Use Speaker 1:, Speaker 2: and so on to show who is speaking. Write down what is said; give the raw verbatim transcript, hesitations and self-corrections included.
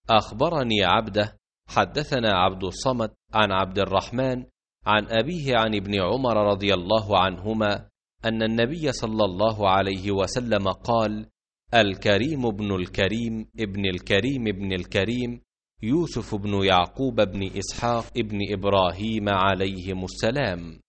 Speaker 1: أخبرني عبده حدثنا عبد الصمد عن عبد الرحمن عن أبيه عن ابن عمر رضي الله عنهما أن النبي صلى الله عليه وسلم قال: الكريم ابن الكريم ابن الكريم ابن الكريم يوسف بن يعقوب بن إسحاق ابن إبراهيم عليهم السلام.